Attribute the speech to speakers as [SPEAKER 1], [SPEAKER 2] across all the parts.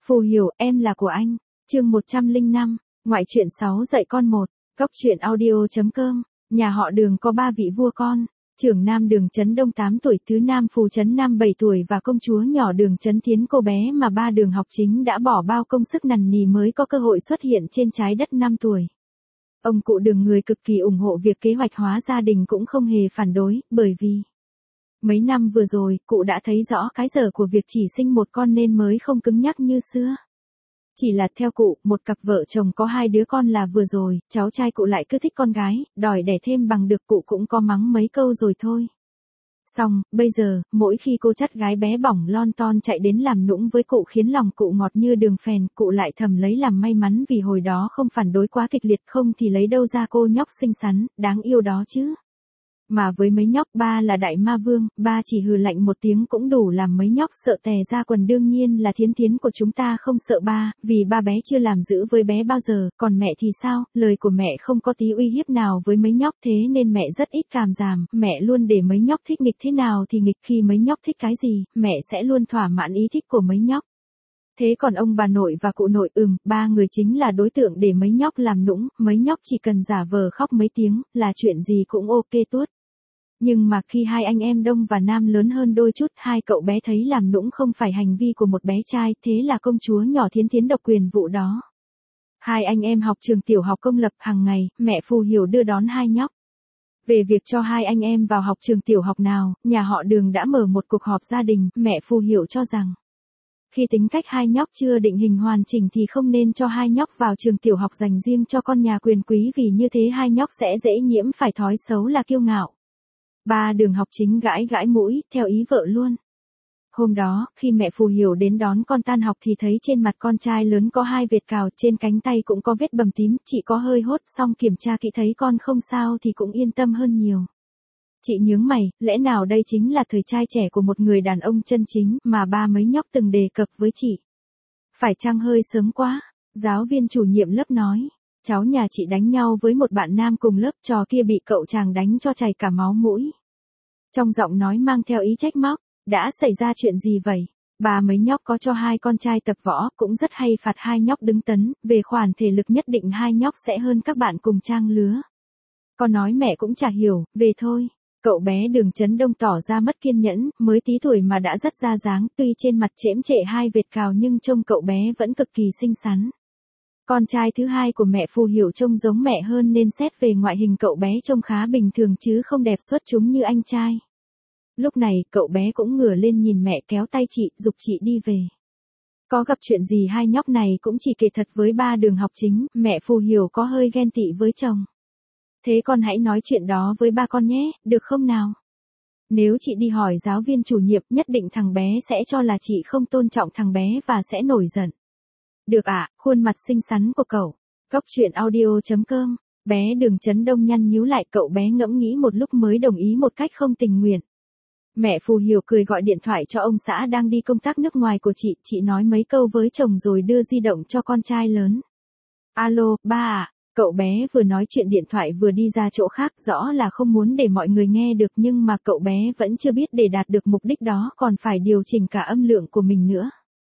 [SPEAKER 1] Phù hiểu, em là của anh. Chương 105, ngoại truyện 6 dạy con 1, góc truyện audio.com. Nhà họ Đường có 3 vị vua con, trưởng nam Đường Chấn Đông 8 tuổi, thứ nam Phù Chấn Nam 7 tuổi và công chúa nhỏ Đường Chấn Thiến, cô bé mà ba Đường Học Chính đã bỏ bao công sức nằn nì mới có cơ hội xuất hiện trên trái đất 5 tuổi. Ông cụ Đường người cực kỳ ủng hộ việc kế hoạch hóa gia đình, cũng không hề phản đối, bởi vì mấy năm vừa rồi, cụ đã thấy rõ cái dở của việc chỉ sinh một con nên mới không cứng nhắc như xưa. Chỉ là theo cụ, một cặp vợ chồng có 2 đứa con là vừa rồi, cháu trai cụ lại cứ thích con gái, đòi đẻ thêm bằng được, cụ cũng có mắng mấy câu rồi thôi. Xong, bây giờ, mỗi khi cô chắt gái bé bỏng lon ton chạy đến làm nũng với cụ khiến lòng cụ ngọt như đường phèn, cụ lại thầm lấy làm may mắn vì hồi đó không phản đối quá kịch liệt, không thì lấy đâu ra cô nhóc xinh xắn, đáng yêu đó chứ. Mà với mấy nhóc, ba là đại ma vương, ba chỉ hừ lạnh một tiếng cũng đủ làm mấy nhóc sợ tè ra quần. Đương nhiên là Thiến Thiến của chúng ta không sợ ba, vì ba bé chưa làm dữ với bé bao giờ, còn mẹ thì sao, lời của mẹ không có tí uy hiếp nào với mấy nhóc, thế nên mẹ rất ít càm ràm, mẹ luôn để mấy nhóc thích nghịch thế nào thì nghịch, khi mấy nhóc thích cái gì, mẹ sẽ luôn thỏa mãn ý thích của mấy nhóc. Thế còn ông bà nội và cụ nội, 3 người chính là đối tượng để mấy nhóc làm nũng, mấy nhóc chỉ cần giả vờ khóc mấy tiếng, là chuyện gì cũng ok tuốt. Nhưng mà khi 2 anh em Đông và Nam lớn hơn đôi chút, 2 cậu bé thấy làm nũng không phải hành vi của một bé trai, thế là công chúa nhỏ Thiến Thiến độc quyền vụ đó. 2 anh em học trường tiểu học công lập, hàng ngày, mẹ Phù Hiểu đưa đón 2 nhóc. Về việc cho 2 anh em vào học trường tiểu học nào, nhà họ Đường đã mở một cuộc họp gia đình, mẹ Phù Hiểu cho rằng khi tính cách 2 nhóc chưa định hình hoàn chỉnh thì không nên cho 2 nhóc vào trường tiểu học dành riêng cho con nhà quyền quý, vì như thế 2 nhóc sẽ dễ nhiễm phải thói xấu là kiêu ngạo. Ba Đường Học Chính gãi gãi mũi, theo ý vợ luôn. Hôm đó, khi mẹ Phù Hiểu đến đón con tan học thì thấy trên mặt con trai lớn có 2 vệt cào, trên cánh tay cũng có vết bầm tím, chị có hơi hốt, xong kiểm tra kỹ thấy con không sao thì cũng yên tâm hơn nhiều. Chị nhướng mày, lẽ nào đây chính là thời trai trẻ của một người đàn ông chân chính mà ba mấy nhóc từng đề cập với chị? Phải chăng hơi sớm quá? Giáo viên chủ nhiệm lớp nói. Cháu nhà chị đánh nhau với một bạn nam cùng lớp, trò kia bị cậu chàng đánh cho chảy cả máu mũi. Trong giọng nói mang theo ý trách móc, đã xảy ra chuyện gì vậy? Bà mấy nhóc có cho 2 con trai tập võ, cũng rất hay phạt 2 nhóc đứng tấn, về khoản thể lực nhất định 2 nhóc sẽ hơn các bạn cùng trang lứa. Con nói mẹ cũng chả hiểu, về thôi. Cậu bé Đường Chấn Đông tỏ ra mất kiên nhẫn, mới tí tuổi mà đã rất ra dáng, tuy trên mặt chễm chệ 2 vệt cào nhưng trông cậu bé vẫn cực kỳ xinh xắn. Con trai thứ 2 của mẹ Phù Hiểu trông giống mẹ hơn nên xét về ngoại hình cậu bé trông khá bình thường chứ không đẹp xuất chúng như anh trai. Lúc này, cậu bé cũng ngửa lên nhìn mẹ, kéo tay chị, giục chị đi về. Có gặp chuyện gì 2 nhóc này cũng chỉ kể thật với ba Đường Học Chính, mẹ Phù Hiểu có hơi ghen tị với chồng. Thế con hãy nói chuyện đó với ba con nhé, được không nào? Nếu chị đi hỏi giáo viên chủ nhiệm, nhất định thằng bé sẽ cho là chị không tôn trọng thằng bé và sẽ nổi giận. Được ạ, khuôn mặt xinh xắn của cậu. Góc truyện audio.com. Bé Đường Chấn Đông nhăn nhíu lại, cậu bé ngẫm nghĩ một lúc mới đồng ý một cách không tình nguyện. Mẹ Phù Hiểu cười gọi điện thoại cho ông xã đang đi công tác nước ngoài của chị nói mấy câu với chồng rồi đưa di động cho con trai lớn. Alo, ba ạ. Cậu bé vừa nói chuyện điện thoại vừa đi ra chỗ khác, rõ là không muốn để mọi người nghe được, nhưng mà cậu bé vẫn chưa biết để đạt được mục đích đó còn phải điều chỉnh cả âm lượng của mình nữa.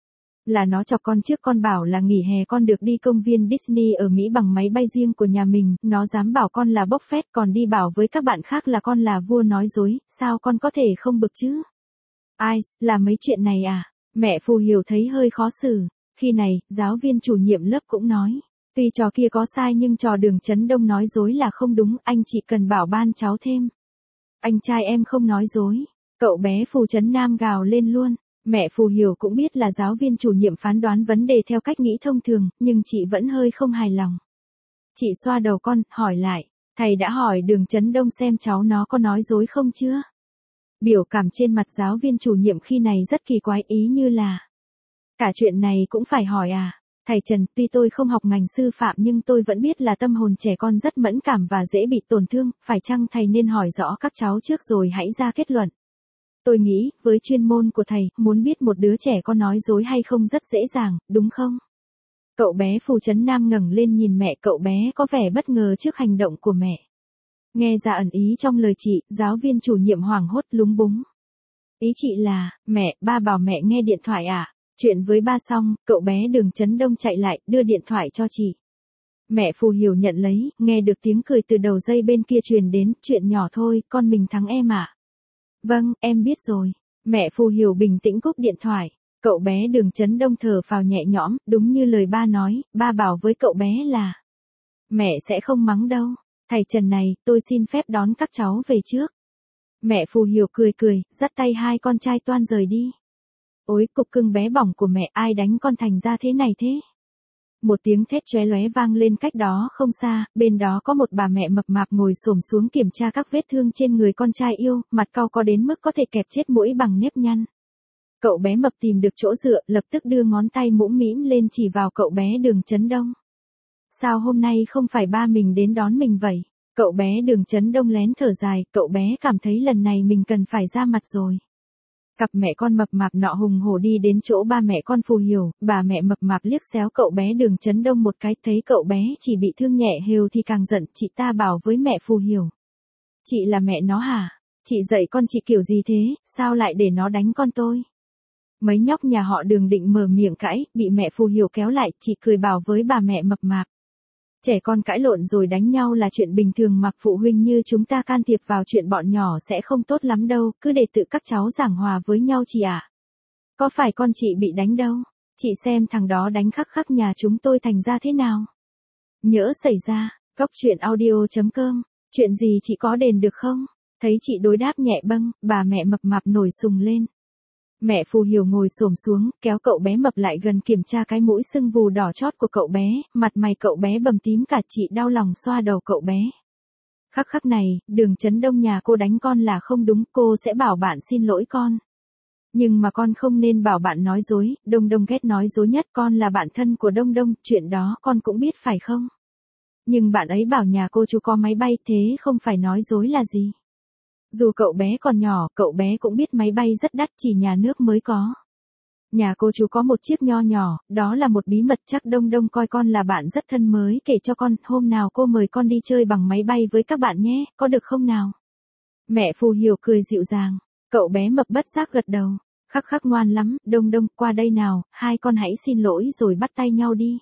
[SPEAKER 1] Là nó chọc con trước, con bảo là nghỉ hè con được đi công viên Disney ở Mỹ bằng máy bay riêng của nhà mình, nó dám bảo con là bốc phét, còn đi bảo với các bạn khác là con là vua nói dối, sao con có thể không bực chứ? Ai, là mấy chuyện này à? Mẹ Phù Hiểu thấy hơi khó xử. Khi này, giáo viên chủ nhiệm lớp cũng nói. Tuy trò kia có sai nhưng trò Đường Chấn Đông nói dối là không đúng, anh chỉ cần bảo ban cháu thêm. Anh trai em không nói dối. Cậu bé Phù Chấn Nam gào lên luôn. Mẹ Phù Hiểu cũng biết là giáo viên chủ nhiệm phán đoán vấn đề theo cách nghĩ thông thường, nhưng chị vẫn hơi không hài lòng. Chị xoa đầu con, hỏi lại, thầy đã hỏi Đường Chấn Đông xem cháu nó có nói dối không chưa? Biểu cảm trên mặt giáo viên chủ nhiệm khi này rất kỳ quái, ý như là cả chuyện này cũng phải hỏi à? Thầy Trần, tuy tôi không học ngành sư phạm nhưng tôi vẫn biết là tâm hồn trẻ con rất mẫn cảm và dễ bị tổn thương, phải chăng thầy nên hỏi rõ các cháu trước rồi hãy ra kết luận? Tôi nghĩ, với chuyên môn của thầy, muốn biết một đứa trẻ có nói dối hay không rất dễ dàng, đúng không? Cậu bé Phù Chấn Nam ngẩng lên nhìn mẹ, cậu bé có vẻ bất ngờ trước hành động của mẹ. Nghe ra ẩn ý trong lời chị, giáo viên chủ nhiệm hoảng hốt lúng búng. Ý chị là, mẹ, ba bảo mẹ nghe điện thoại à? Chuyện với ba xong, cậu bé Đường Chấn Đông chạy lại, đưa điện thoại cho chị. Mẹ Phù Hiểu nhận lấy, nghe được tiếng cười từ đầu dây bên kia truyền đến, chuyện nhỏ thôi, con mình thắng em ạ. Vâng, em biết rồi. Mẹ Phù Hiểu bình tĩnh cúp điện thoại. Cậu bé Đường Chấn Đông thở phào nhẹ nhõm, đúng như lời ba nói, ba bảo với cậu bé là mẹ sẽ không mắng đâu. Thầy Trần này, tôi xin phép đón các cháu về trước. Mẹ Phù Hiểu cười cười, dắt tay hai con trai toan rời đi. Ôi, cục cưng bé bỏng của mẹ, ai đánh con thành ra thế này thế? Một tiếng thét chóe lóe vang lên cách đó không xa, bên đó có một bà mẹ mập mạp ngồi xổm xuống kiểm tra các vết thương trên người con trai yêu, mặt cau có đến mức có thể kẹp chết mũi bằng nếp nhăn. Cậu bé mập tìm được chỗ dựa, lập tức đưa ngón tay mũm mĩm lên chỉ vào cậu bé Đường Chấn Đông. Sao hôm nay không phải ba mình đến đón mình vậy? Cậu bé Đường Chấn Đông lén thở dài, cậu bé cảm thấy lần này mình cần phải ra mặt rồi. Cặp mẹ con mập mạp nọ hùng hổ đi đến chỗ ba mẹ con Phù Hiểu, bà mẹ mập mạp liếc xéo cậu bé Đường Chấn Đông một cái, thấy cậu bé chỉ bị thương nhẹ hều thì càng giận, chị ta bảo với mẹ Phù Hiểu. Chị là mẹ nó hả? Chị dạy con chị kiểu gì thế, sao lại để nó đánh con tôi? Mấy nhóc nhà họ Đường định mở miệng cãi, bị mẹ Phù Hiểu kéo lại, chị cười bảo với bà mẹ mập mạp. Trẻ con cãi lộn rồi đánh nhau là chuyện bình thường, mặc phụ huynh như chúng ta can thiệp vào chuyện bọn nhỏ sẽ không tốt lắm đâu, cứ để tự các cháu giảng hòa với nhau chị ạ. Có phải con chị bị đánh đâu, chị xem thằng đó đánh khắc khắc nhà chúng tôi thành ra thế nào. Nhỡ xảy ra, Góc Chuyện Audio.com, chuyện gì chị có đền được không? Thấy chị đối đáp nhẹ bâng, bà mẹ mập mạp nổi sùng lên. Mẹ Phù Hiểu ngồi xổm xuống, kéo cậu bé mập lại gần kiểm tra cái mũi sưng vù đỏ chót của cậu bé, mặt mày cậu bé bầm tím cả, chị đau lòng xoa đầu cậu bé. Khắc khắc này, Đường Chấn Đông nhà cô đánh con là không đúng, cô sẽ bảo bạn xin lỗi con. Nhưng mà con không nên bảo bạn nói dối, Đông Đông ghét nói dối nhất, con là bạn thân của Đông Đông, chuyện đó con cũng biết phải không? Nhưng bạn ấy bảo nhà cô chú có máy bay, thế không phải nói dối là gì? Dù cậu bé còn nhỏ, cậu bé cũng biết máy bay rất đắt, chỉ nhà nước mới có. Nhà cô chú có một chiếc nho nhỏ, đó là một bí mật, chắc Đông Đông coi con là bạn rất thân mới kể cho con, hôm nào cô mời con đi chơi bằng máy bay với các bạn nhé, có được không nào? Mẹ Phù Hiểu cười dịu dàng, cậu bé mập bất giác gật đầu, khắc khắc ngoan lắm, Đông Đông, qua đây nào, hai con hãy xin lỗi rồi bắt tay nhau đi.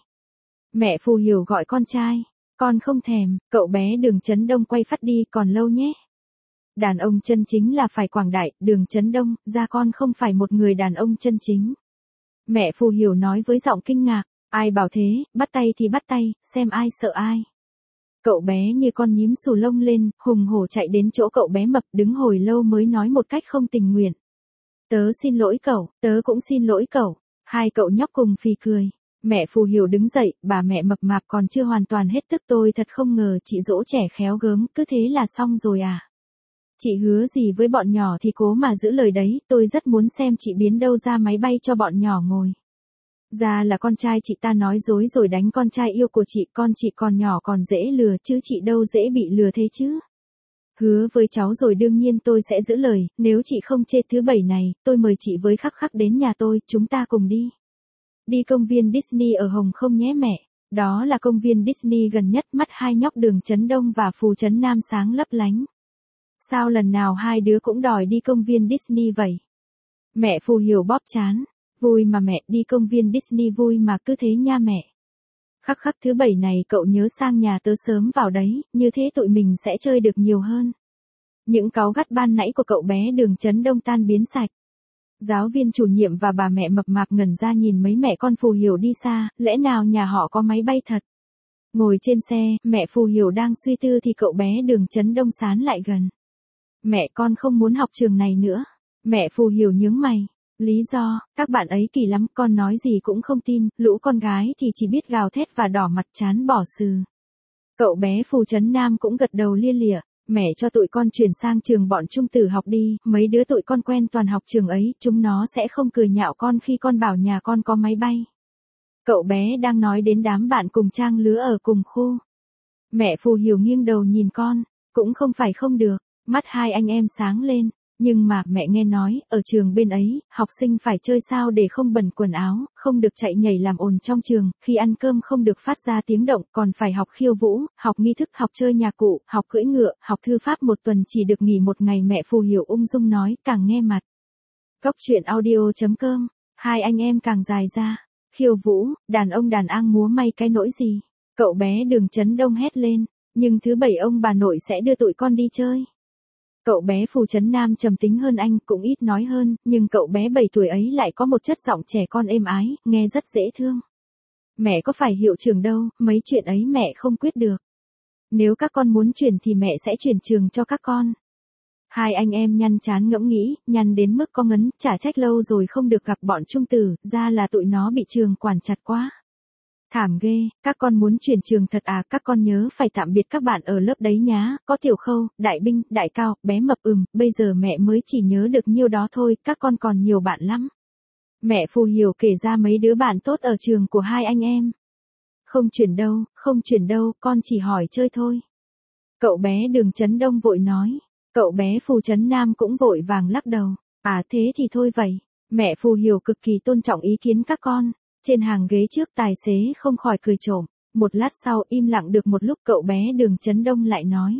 [SPEAKER 1] Mẹ Phù Hiểu gọi con trai, con không thèm, cậu bé Đường Chấn Đông quay phát đi, còn lâu nhé. Đàn ông chân chính là phải quảng đại, Đường Chấn Đông, ra con không phải một người đàn ông chân chính. Mẹ Phù Hiểu nói với giọng kinh ngạc, ai bảo thế, bắt tay thì bắt tay, xem ai sợ ai. Cậu bé như con nhím xù lông lên, hùng hổ chạy đến chỗ cậu bé mập, đứng hồi lâu mới nói một cách không tình nguyện. Tớ xin lỗi cậu, tớ cũng xin lỗi cậu. Hai cậu nhóc cùng phì cười. Mẹ Phù Hiểu đứng dậy, bà mẹ mập mạp còn chưa hoàn toàn hết tức, tôi thật không ngờ chị dỗ trẻ khéo gớm, cứ thế là xong rồi à. Chị hứa gì với bọn nhỏ thì cố mà giữ lời đấy, tôi rất muốn xem chị biến đâu ra máy bay cho bọn nhỏ ngồi. Ra là con trai chị ta nói dối rồi đánh con trai yêu của chị, con chị còn nhỏ còn dễ lừa chứ chị đâu dễ bị lừa thế chứ. Hứa với cháu rồi đương nhiên tôi sẽ giữ lời, nếu chị không chê thứ bảy này, tôi mời chị với khắc khắc đến nhà tôi, chúng ta cùng đi. Đi công viên Disney ở Hồng Kông nhé mẹ, đó là công viên Disney gần nhất, mắt hai nhóc Đường Chấn Đông và Phù Chấn Nam sáng lấp lánh. Sao lần nào hai đứa cũng đòi đi công viên Disney vậy? Mẹ Phù Hiểu bóp trán. Vui mà mẹ, đi công viên Disney vui mà, cứ thế nha mẹ. Khắc khắc thứ bảy này cậu nhớ sang nhà tớ sớm vào đấy, như thế tụi mình sẽ chơi được nhiều hơn. Những cáu gắt ban nãy của cậu bé Đường Chấn Đông tan biến sạch. Giáo viên chủ nhiệm và bà mẹ mập mạp ngẩn ra nhìn mấy mẹ con Phù Hiểu đi xa, lẽ nào nhà họ có máy bay thật? Ngồi trên xe, mẹ Phù Hiểu đang suy tư thì cậu bé Đường Chấn Đông sán lại gần. Mẹ, con không muốn học trường này nữa. Mẹ Phù Hiểu nhướng mày. Lý do, các bạn ấy kỳ lắm, con nói gì cũng không tin, lũ con gái thì chỉ biết gào thét và đỏ mặt chán bỏ sừ. Cậu bé Phù Chấn Nam cũng gật đầu lia lịa, mẹ cho tụi con chuyển sang trường bọn Trung Tử học đi, mấy đứa tụi con quen toàn học trường ấy, chúng nó sẽ không cười nhạo con khi con bảo nhà con có máy bay. Cậu bé đang nói đến đám bạn cùng trang lứa ở cùng khu. Mẹ Phù Hiểu nghiêng đầu nhìn con, cũng không phải không được, mắt hai anh em sáng lên. Nhưng mà, mẹ nghe nói, ở trường bên ấy, học sinh phải chơi sao để không bẩn quần áo, không được chạy nhảy làm ồn trong trường, khi ăn cơm không được phát ra tiếng động, còn phải học khiêu vũ, học nghi thức, học chơi nhạc cụ, học cưỡi ngựa, học thư pháp, một tuần chỉ được nghỉ một ngày. Mẹ Phù Hiểu ung dung nói, càng nghe mặt. Góc Chuyện Audio.com Hai anh em càng dài ra. Khiêu vũ, đàn ông đàn ang múa may cái nỗi gì. Cậu bé Đường Chấn Đông hét lên, nhưng thứ bảy ông bà nội sẽ đưa tụi con đi chơi. Cậu bé Phù Trấn Nam trầm tính hơn anh, cũng ít nói hơn, nhưng cậu bé 7 tuổi ấy lại có một chất giọng trẻ con êm ái, nghe rất dễ thương. Mẹ có phải hiệu trưởng đâu, mấy chuyện ấy mẹ không quyết được. Nếu các con muốn chuyển thì mẹ sẽ chuyển trường cho các con. Hai anh em nhăn chán ngẫm nghĩ, nhăn đến mức có ngấn, chả trách lâu rồi không được gặp bọn trung tử, ra là tụi nó bị trường quản chặt quá. Thảm ghê, các con muốn chuyển trường thật à, các con nhớ phải tạm biệt các bạn ở lớp đấy nhá, có Tiểu Khâu, Đại Binh, Đại Cao, bé Mập bây giờ mẹ mới chỉ nhớ được nhiêu đó thôi, các con còn nhiều bạn lắm. Mẹ Phù Hiểu kể ra mấy đứa bạn tốt ở trường của hai anh em. Không chuyển đâu, con chỉ hỏi chơi thôi. Cậu bé Đường Chấn Đông vội nói, cậu bé Phù Trấn Nam cũng vội vàng lắc đầu, à thế thì thôi vậy. Mẹ Phù Hiểu cực kỳ tôn trọng ý kiến các con. Trên hàng ghế trước tài xế không khỏi cười trộm. Một lát sau im lặng được một lúc cậu bé Đường Chấn Đông lại nói.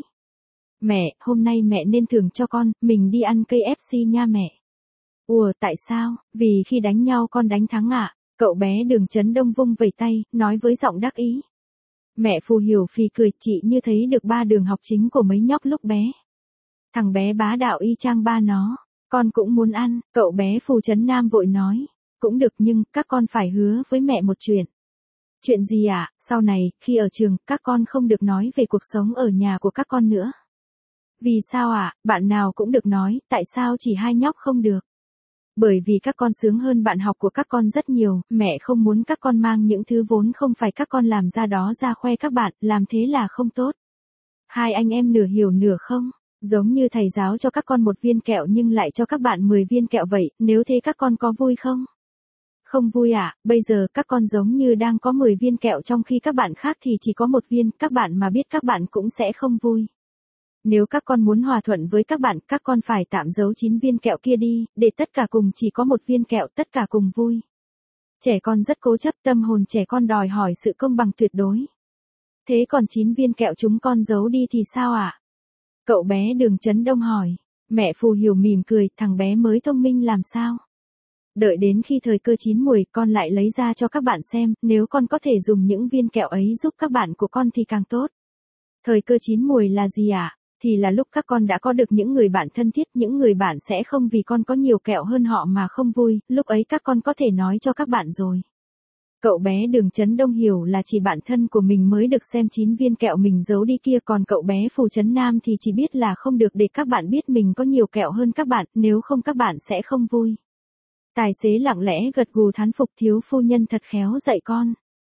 [SPEAKER 1] Mẹ, hôm nay mẹ nên thưởng cho con, mình đi ăn KFC nha mẹ. Ủa tại sao, vì khi đánh nhau con đánh thắng ạ. Cậu bé Đường Chấn Đông vung vẩy tay, nói với giọng đắc ý. Mẹ Phù Hiểu phì cười, chị như thấy được ba đường học chính của mấy nhóc lúc bé. Thằng bé bá đạo y chang ba nó, con cũng muốn ăn, cậu bé Phù Trấn Nam vội nói. Cũng được nhưng các con phải hứa với mẹ một chuyện. Chuyện gì ạ? Sau này, khi ở trường, các con không được nói về cuộc sống ở nhà của các con nữa. Vì sao ạ? Bạn nào cũng được nói, tại sao chỉ hai nhóc không được? Bởi vì các con sướng hơn bạn học của các con rất nhiều, mẹ không muốn các con mang những thứ vốn không phải các con làm ra đó ra khoe các bạn, làm thế là không tốt. Hai anh em nửa hiểu nửa không? Giống như thầy giáo cho các con một viên kẹo nhưng lại cho các bạn 10 viên kẹo vậy, nếu thế các con có vui không? Không vui à, bây giờ các con giống như đang có 10 viên kẹo trong khi các bạn khác thì chỉ có một viên, các bạn mà biết các bạn cũng sẽ không vui. Nếu các con muốn hòa thuận với các con phải tạm giấu 9 viên kẹo kia đi, để tất cả cùng chỉ có một viên kẹo, tất cả cùng vui. Trẻ con rất cố chấp, tâm hồn trẻ con đòi hỏi sự công bằng tuyệt đối. Thế còn 9 viên kẹo chúng con giấu đi thì sao ạ? Cậu bé Đường Chấn Đông hỏi. Mẹ Phù Hiểu mỉm cười, thằng bé mới thông minh làm sao? Đợi đến khi thời cơ chín muồi, con lại lấy ra cho các bạn xem, nếu con có thể dùng những viên kẹo ấy giúp các bạn của con thì càng tốt. Thời cơ chín muồi là gì ạ? Thì là lúc các con đã có được những người bạn thân thiết, những người bạn sẽ không vì con có nhiều kẹo hơn họ mà không vui, lúc ấy các con có thể nói cho các bạn rồi. Cậu bé Đường Chấn Đông hiểu là chỉ bạn thân của mình mới được xem 9 viên kẹo mình giấu đi kia, còn cậu bé Phù Trấn Nam thì chỉ biết là không được để các bạn biết mình có nhiều kẹo hơn các bạn, nếu không các bạn sẽ không vui. Tài xế lặng lẽ gật gù thán phục, thiếu phu nhân thật khéo dạy con.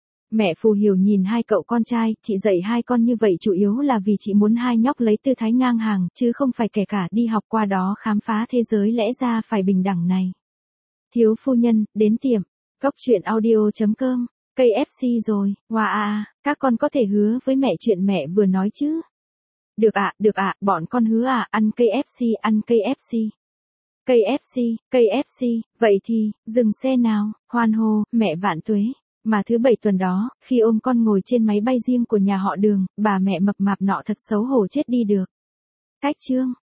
[SPEAKER 1] Mẹ Phù Hiểu nhìn hai cậu con trai, chị dạy hai con như vậy chủ yếu là vì chị muốn hai nhóc lấy tư thái ngang hàng, chứ không phải kể cả đi học qua đó khám phá thế giới lẽ ra phải bình đẳng này. Thiếu phu nhân, đến tiệm. Góc truyện audio.com, KFC rồi, wow các con có thể hứa với mẹ chuyện mẹ vừa nói chứ? Được ạ, bọn con hứa ăn KFC. KFC, vậy thì, dừng xe nào, hoan hô, mẹ vạn tuế. Mà thứ bảy tuần đó, khi ôm con ngồi trên máy bay riêng của nhà họ Đường, bà mẹ mập mạp nọ thật xấu hổ chết đi được. Cách chương.